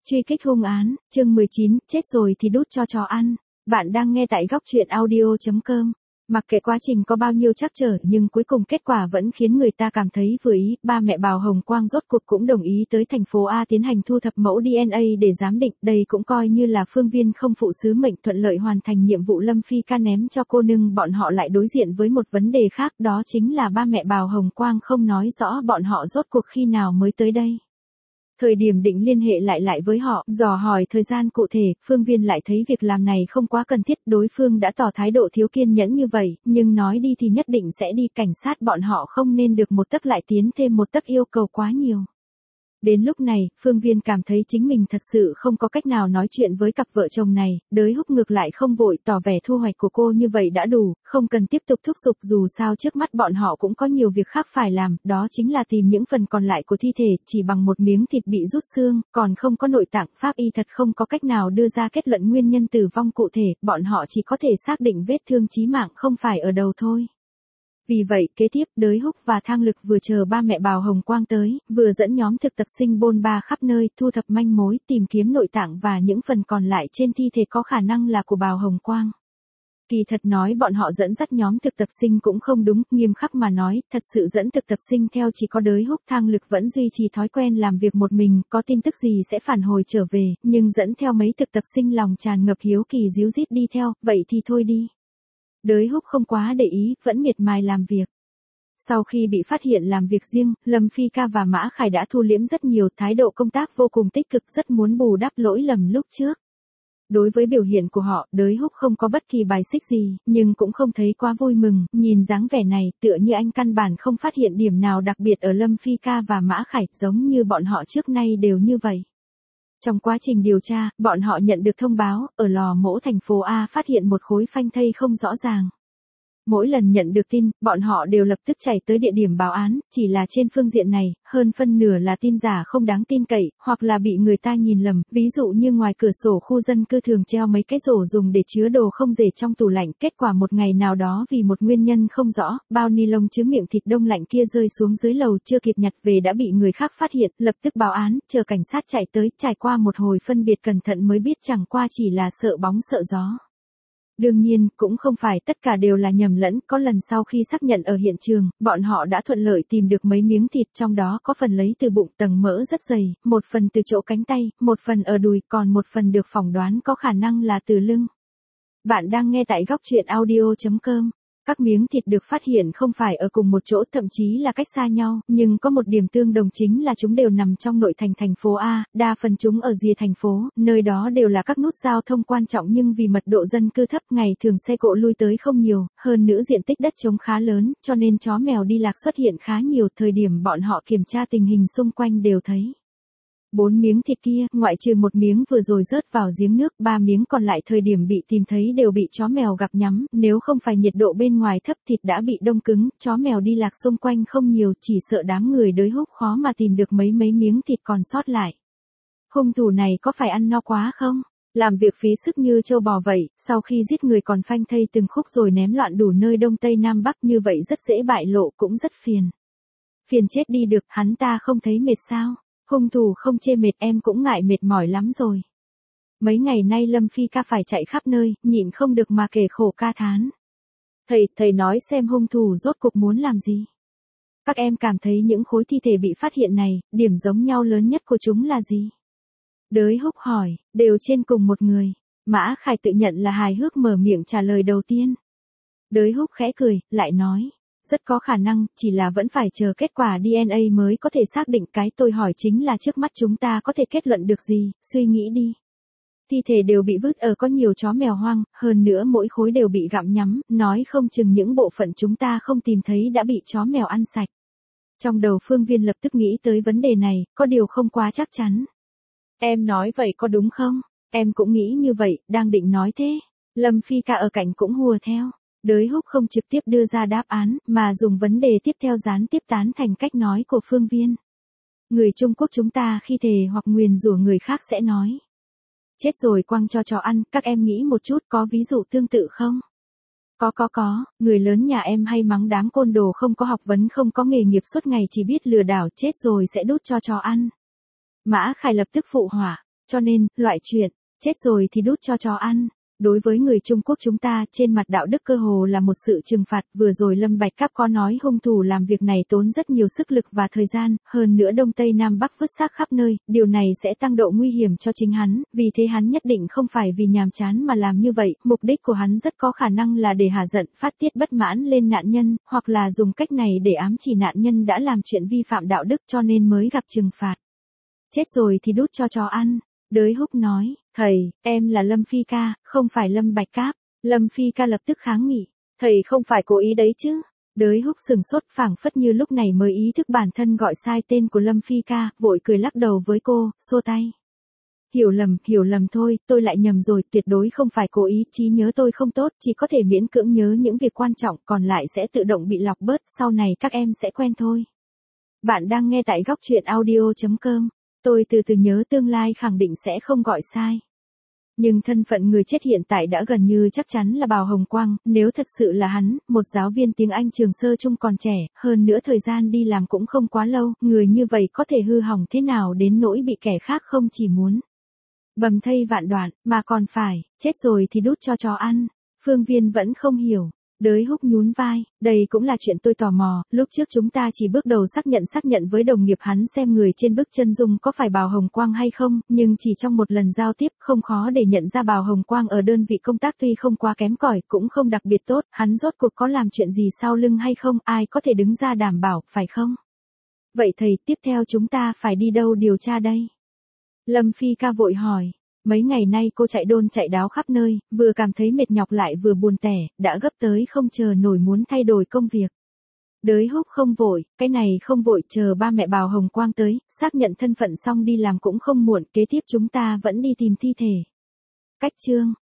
Truy kích hung án, chương 19, chết rồi thì đút cho chó ăn. Bạn đang nghe tại góc truyện audio.com. Mặc kệ quá trình có bao nhiêu trắc trở nhưng cuối cùng kết quả vẫn khiến người ta cảm thấy vừa ý. Ba mẹ Bào Hồng Quang rốt cuộc cũng đồng ý tới thành phố A tiến hành thu thập mẫu DNA để giám định. Đây cũng coi như là Phương Viên không phụ sứ mệnh thuận lợi hoàn thành nhiệm vụ Lâm Phi Ca ném cho cô, nhưng bọn họ lại đối diện với một vấn đề khác, đó chính là ba mẹ Bào Hồng Quang không nói rõ bọn họ rốt cuộc khi nào mới tới đây. Thời điểm định liên hệ lại với họ, dò hỏi thời gian cụ thể, Phương Viên lại thấy việc làm này không quá cần thiết, đối phương đã tỏ thái độ thiếu kiên nhẫn như vậy, nhưng nói đi thì nhất định sẽ đi, cảnh sát bọn họ không nên được một tấc lại tiến thêm một tấc yêu cầu quá nhiều. Đến lúc này, Phương Viên cảm thấy chính mình thật sự không có cách nào nói chuyện với cặp vợ chồng này, Đới Húc ngược lại không vội, tỏ vẻ thu hoạch của cô như vậy đã đủ, không cần tiếp tục thúc giục, dù sao trước mắt bọn họ cũng có nhiều việc khác phải làm, đó chính là tìm những phần còn lại của thi thể, chỉ bằng một miếng thịt bị rút xương, còn không có nội tạng, pháp y thật không có cách nào đưa ra kết luận nguyên nhân tử vong cụ thể, bọn họ chỉ có thể xác định vết thương chí mạng không phải ở đầu thôi. Vì vậy, kế tiếp, Đới Húc và Thang Lực vừa chờ ba mẹ Bào Hồng Quang tới, vừa dẫn nhóm thực tập sinh bôn ba khắp nơi, thu thập manh mối, tìm kiếm nội tạng và những phần còn lại trên thi thể có khả năng là của Bào Hồng Quang. Kỳ thật nói bọn họ dẫn dắt nhóm thực tập sinh cũng không đúng, nghiêm khắc mà nói, thật sự dẫn thực tập sinh theo chỉ có Đới Húc. Thang Lực vẫn duy trì thói quen làm việc một mình, có tin tức gì sẽ phản hồi trở về, nhưng dẫn theo mấy thực tập sinh lòng tràn ngập hiếu kỳ ríu rít đi theo, vậy thì thôi đi. Đới Húc không quá để ý, vẫn miệt mài làm việc. Sau khi bị phát hiện làm việc riêng, Lâm Phi Ca và Mã Khải đã thu liễm rất nhiều, thái độ công tác vô cùng tích cực, rất muốn bù đắp lỗi lầm lúc trước. Đối với biểu hiện của họ, Đới Húc không có bất kỳ bài xích gì, nhưng cũng không thấy quá vui mừng, nhìn dáng vẻ này, tựa như anh căn bản không phát hiện điểm nào đặc biệt ở Lâm Phi Ca và Mã Khải, giống như bọn họ trước nay đều như vậy. Trong quá trình điều tra, bọn họ nhận được thông báo, ở lò mổ thành phố A phát hiện một khối phanh thây không rõ ràng. Mỗi lần nhận được tin, bọn họ đều lập tức chạy tới địa điểm báo án, chỉ là trên phương diện này, hơn phân nửa là tin giả không đáng tin cậy, hoặc là bị người ta nhìn lầm, ví dụ như ngoài cửa sổ khu dân cư thường treo mấy cái rổ dùng để chứa đồ không rể trong tủ lạnh, kết quả một ngày nào đó vì một nguyên nhân không rõ, bao ni lông chứa miệng thịt đông lạnh kia rơi xuống dưới lầu, chưa kịp nhặt về đã bị người khác phát hiện, lập tức báo án, chờ cảnh sát chạy tới, trải qua một hồi phân biệt cẩn thận mới biết chẳng qua chỉ là sợ bóng sợ gió. Đương nhiên, cũng không phải tất cả đều là nhầm lẫn, có lần sau khi xác nhận ở hiện trường, bọn họ đã thuận lợi tìm được mấy miếng thịt, trong đó có phần lấy từ bụng, tầng mỡ rất dày, một phần từ chỗ cánh tay, một phần ở đùi, còn một phần được phỏng đoán có khả năng là từ lưng. Bạn đang nghe tại góc truyện audio.com. Các miếng thịt được phát hiện không phải ở cùng một chỗ, thậm chí là cách xa nhau, nhưng có một điểm tương đồng chính là chúng đều nằm trong nội thành thành phố A, đa phần chúng ở rìa thành phố, nơi đó đều là các nút giao thông quan trọng nhưng vì mật độ dân cư thấp, ngày thường xe cộ lui tới không nhiều, hơn nữa diện tích đất trống khá lớn, cho nên chó mèo đi lạc xuất hiện khá nhiều, thời điểm bọn họ kiểm tra tình hình xung quanh đều thấy. 4 miếng thịt kia, ngoại trừ một miếng vừa rồi rớt vào giếng nước, 3 miếng còn lại thời điểm bị tìm thấy đều bị chó mèo gặp nhắm, nếu không phải nhiệt độ bên ngoài thấp thịt đã bị đông cứng, chó mèo đi lạc xung quanh không nhiều, chỉ sợ đám người Đới Húc khó mà tìm được mấy miếng thịt còn sót lại. Hung thủ này có phải ăn no quá không? Làm việc phí sức như trâu bò vậy, sau khi giết người còn phanh thây từng khúc rồi ném loạn đủ nơi Đông Tây Nam Bắc như vậy rất dễ bại lộ, cũng rất phiền. Phiền chết đi được, hắn ta không thấy mệt sao? Hung thủ không chê mệt, em cũng ngại mệt mỏi lắm rồi. Mấy ngày nay Lâm Phi Ca phải chạy khắp nơi, nhịn không được mà kể khổ ca thán. Thầy nói xem hung thủ rốt cuộc muốn làm gì? Các em cảm thấy những khối thi thể bị phát hiện này, điểm giống nhau lớn nhất của chúng là gì? Đới Húc hỏi, đều trên cùng một người. Mã Khải tự nhận là hài hước mở miệng trả lời đầu tiên. Đới Húc khẽ cười, lại nói. Rất có khả năng, chỉ là vẫn phải chờ kết quả DNA mới có thể xác định, cái tôi hỏi chính là trước mắt chúng ta có thể kết luận được gì, suy nghĩ đi. Thi thể đều bị vứt ở có nhiều chó mèo hoang, hơn nữa mỗi khối đều bị gặm nhắm, nói không chừng những bộ phận chúng ta không tìm thấy đã bị chó mèo ăn sạch. Trong đầu Phương Viên lập tức nghĩ tới vấn đề này, có điều không quá chắc chắn. Em nói vậy có đúng không? Em cũng nghĩ như vậy, đang định nói thế. Lâm Phi Ca ở cạnh cũng hùa theo. Đới Húc không trực tiếp đưa ra đáp án, mà dùng vấn đề tiếp theo gián tiếp tán thành cách nói của Phương Viên. Người Trung Quốc chúng ta khi thề hoặc nguyền rủa người khác sẽ nói. Chết rồi quăng cho chó ăn, các em nghĩ một chút có ví dụ tương tự không? Có, người lớn nhà em hay mắng đám côn đồ không có học vấn không có nghề nghiệp suốt ngày chỉ biết lừa đảo, chết rồi sẽ đút cho chó ăn. Mã Khải lập tức phụ họa. Cho nên, loại chuyện, chết rồi thì đút cho chó ăn. Đối với người Trung Quốc chúng ta, trên mặt đạo đức cơ hồ là một sự trừng phạt. Vừa rồi Lâm Bạch Cáp có nói hung thủ làm việc này tốn rất nhiều sức lực và thời gian, hơn nữa Đông Tây Nam Bắc vứt xác khắp nơi, điều này sẽ tăng độ nguy hiểm cho chính hắn, vì thế hắn nhất định không phải vì nhàm chán mà làm như vậy, mục đích của hắn rất có khả năng là để hả giận, phát tiết bất mãn lên nạn nhân, hoặc là dùng cách này để ám chỉ nạn nhân đã làm chuyện vi phạm đạo đức cho nên mới gặp trừng phạt. Chết rồi thì đút cho chó ăn. Đới Húc nói, thầy, em là Lâm Phi Ca, không phải Lâm Bạch Cáp. Lâm Phi Ca lập tức kháng nghị, thầy không phải cố ý đấy chứ. Đới Húc sừng sốt phảng phất như lúc này mới ý thức bản thân gọi sai tên của Lâm Phi Ca, vội cười lắc đầu với cô, xua tay. Hiểu lầm thôi, tôi lại nhầm rồi, tuyệt đối không phải cố ý, trí nhớ tôi không tốt, chỉ có thể miễn cưỡng nhớ những việc quan trọng, còn lại sẽ tự động bị lọc bớt, sau này các em sẽ quen thôi. Bạn đang nghe tại góc truyện audio.com. Tôi từ từ nhớ tương lai khẳng định sẽ không gọi sai. Nhưng thân phận người chết hiện tại đã gần như chắc chắn là Bào Hồng Quang, nếu thật sự là hắn, một giáo viên tiếng Anh trường sơ trung còn trẻ, hơn nữa thời gian đi làm cũng không quá lâu, người như vậy có thể hư hỏng thế nào đến nỗi bị kẻ khác không chỉ muốn bầm thây vạn đoạn, mà còn phải, chết rồi thì đút cho chó ăn. Phương Viên vẫn không hiểu. Đới Húc nhún vai, đây cũng là chuyện tôi tò mò, lúc trước chúng ta chỉ bước đầu xác nhận với đồng nghiệp hắn xem người trên bức chân dung có phải Bào Hồng Quang hay không, nhưng chỉ trong một lần giao tiếp không khó để nhận ra Bào Hồng Quang ở đơn vị công tác tuy không quá kém cỏi cũng không đặc biệt tốt, hắn rốt cuộc có làm chuyện gì sau lưng hay không, ai có thể đứng ra đảm bảo, phải không? Vậy thầy, tiếp theo chúng ta phải đi đâu điều tra đây? Lâm Phi Ca vội hỏi. Mấy ngày nay cô chạy đôn chạy đáo khắp nơi, vừa cảm thấy mệt nhọc lại vừa buồn tẻ, đã gấp tới không chờ nổi muốn thay đổi công việc. Đới Húc không vội, cái này không vội, chờ ba mẹ Bào Hồng Quang tới, xác nhận thân phận xong đi làm cũng không muộn, kế tiếp chúng ta vẫn đi tìm thi thể. Cách chương